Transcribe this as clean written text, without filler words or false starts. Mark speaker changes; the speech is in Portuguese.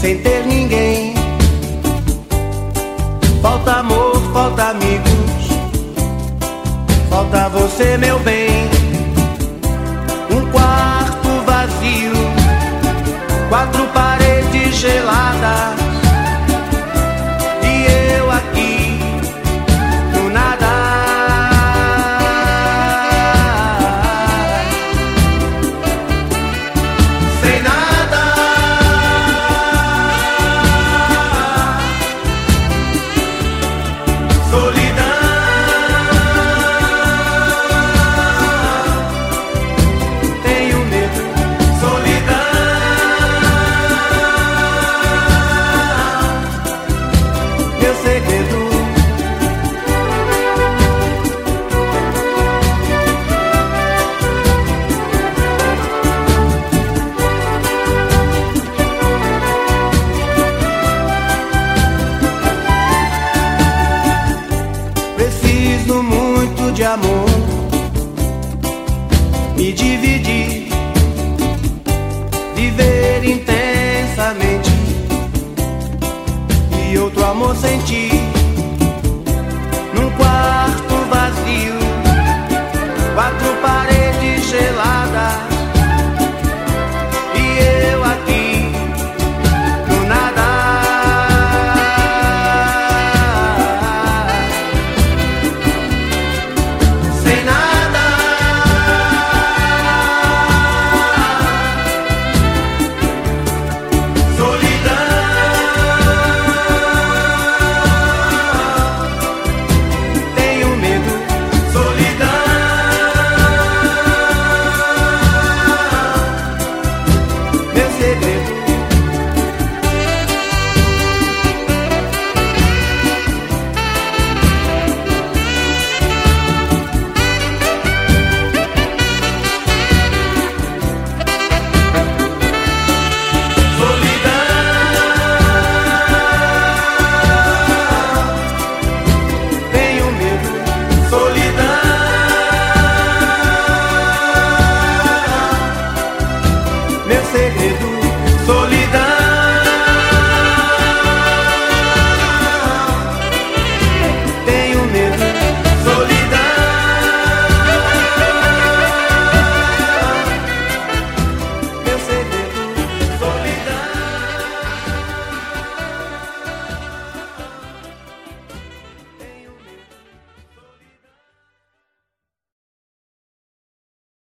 Speaker 1: sem ter ninguém. Falta amor, falta amigos, falta você, meu bem. Um quarto vazio, quatro paredes geladas, e eu aqui no nada. Sem nada, solidão. Tenho medo, solidão. Meu segredo. Preciso muito de amor, me dividir, viver intensamente e outro amor sentir.